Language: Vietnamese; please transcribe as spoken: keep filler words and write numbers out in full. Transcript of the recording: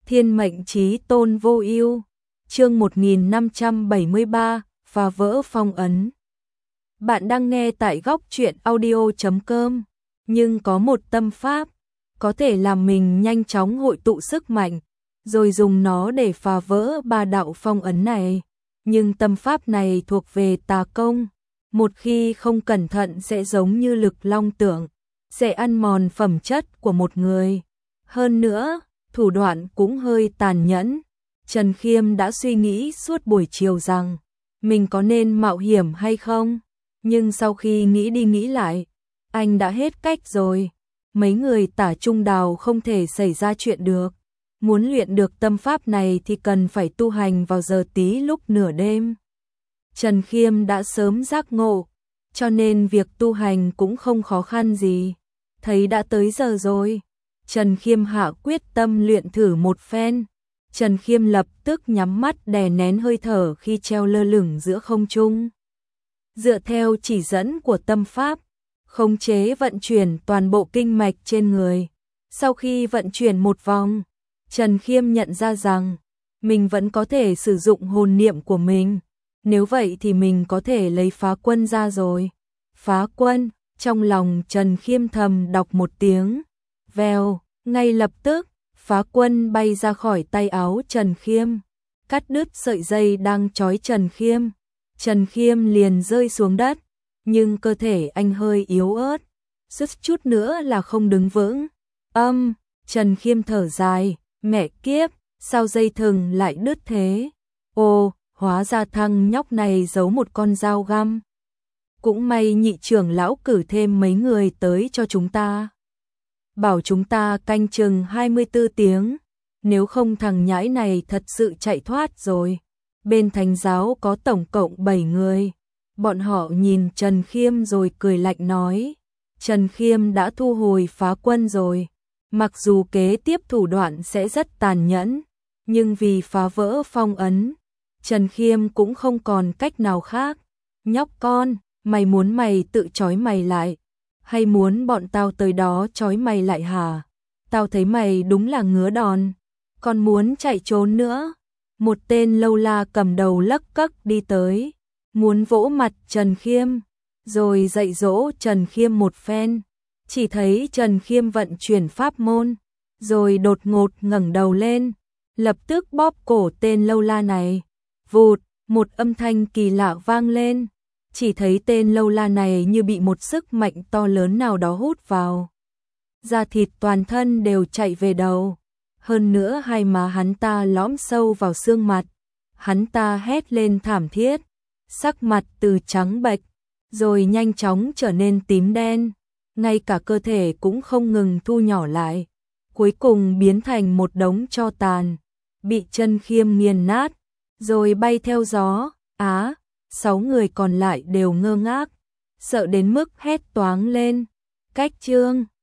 Thiên mệnh chí tôn vô ưu. Chương một nghìn năm trăm bảy mươi ba, phá vỡ phong ấn. Bạn đang nghe tại góc truyện audio chấm com. Nhưng có một tâm pháp có thể làm mình nhanh chóng hội tụ sức mạnh, rồi dùng nó để phá vỡ ba đạo phong ấn này. Nhưng tâm pháp này thuộc về tà công, một khi không cẩn thận sẽ giống như lực long tượng, sẽ ăn mòn phẩm chất của một người. Hơn nữa, thủ đoạn cũng hơi tàn nhẫn. Trần Khiêm đã suy nghĩ suốt buổi chiều rằng mình có nên mạo hiểm hay không, nhưng sau khi nghĩ đi nghĩ lại, anh đã hết cách rồi. Mấy người Tả Trung Đào không thể xảy ra chuyện được. Muốn luyện được tâm pháp này thì cần phải tu hành vào giờ tí lúc nửa đêm. Trần Khiêm đã sớm giác ngộ, cho nên việc tu hành cũng không khó khăn gì. Thấy đã tới giờ rồi, Trần Khiêm hạ quyết tâm luyện thử một phen. Trần Khiêm lập tức nhắm mắt đè nén hơi thở khi treo lơ lửng giữa không trung. Dựa theo chỉ dẫn của tâm pháp, khống chế vận chuyển toàn bộ kinh mạch trên người. Sau khi vận chuyển một vòng, Trần Khiêm nhận ra rằng mình vẫn có thể sử dụng hồn niệm của mình. Nếu vậy thì mình có thể lấy phá quân ra rồi. Phá quân, trong lòng Trần Khiêm thầm đọc một tiếng. Vèo, ngay lập tức, phá quân bay ra khỏi tay áo Trần Khiêm, cắt đứt sợi dây đang trói Trần Khiêm. Trần Khiêm liền rơi xuống đất, nhưng cơ thể anh hơi yếu ớt, suýt chút nữa là không đứng vững. Âm, Trần Khiêm thở dài, mẹ kiếp, sao dây thừng lại đứt thế? Ồ, hóa ra thằng nhóc này giấu một con dao găm. Cũng may nhị trưởng lão cử thêm mấy người tới cho chúng ta, bảo chúng ta canh chừng hai mươi tư tiếng, nếu không thằng nhãi này thật sự chạy thoát rồi. Bên thánh giáo có tổng cộng bảy người. Bọn họ nhìn Trần Khiêm rồi cười lạnh nói, Trần Khiêm đã thu hồi phá quân rồi. Mặc dù kế tiếp thủ đoạn sẽ rất tàn nhẫn, nhưng vì phá vỡ phong ấn, Trần Khiêm cũng không còn cách nào khác. Nhóc con, mày muốn mày tự trói mày lại, hay muốn bọn tao tới đó trói mày lại hả? Tao thấy mày đúng là ngứa đòn, còn muốn chạy trốn nữa. Một tên lâu la cầm đầu lấc cấc đi tới, muốn vỗ mặt Trần Khiêm, rồi dạy dỗ Trần Khiêm một phen. Chỉ thấy Trần Khiêm vận chuyển pháp môn, rồi đột ngột ngẩng đầu lên, lập tức bóp cổ tên lâu la này. Vụt, một âm thanh kỳ lạ vang lên. Chỉ thấy tên lâu la này như bị một sức mạnh to lớn nào đó hút vào. Da thịt toàn thân đều chạy về đầu. Hơn nữa hai má hắn ta lõm sâu vào xương mặt. Hắn ta hét lên thảm thiết, sắc mặt từ trắng bệch, rồi nhanh chóng trở nên tím đen. Ngay cả cơ thể cũng không ngừng thu nhỏ lại, cuối cùng biến thành một đống tro tàn, bị Trần Khiêm nghiền nát, rồi bay theo gió. Á, sáu người còn lại đều ngơ ngác, sợ đến mức hét toáng lên. Cách chương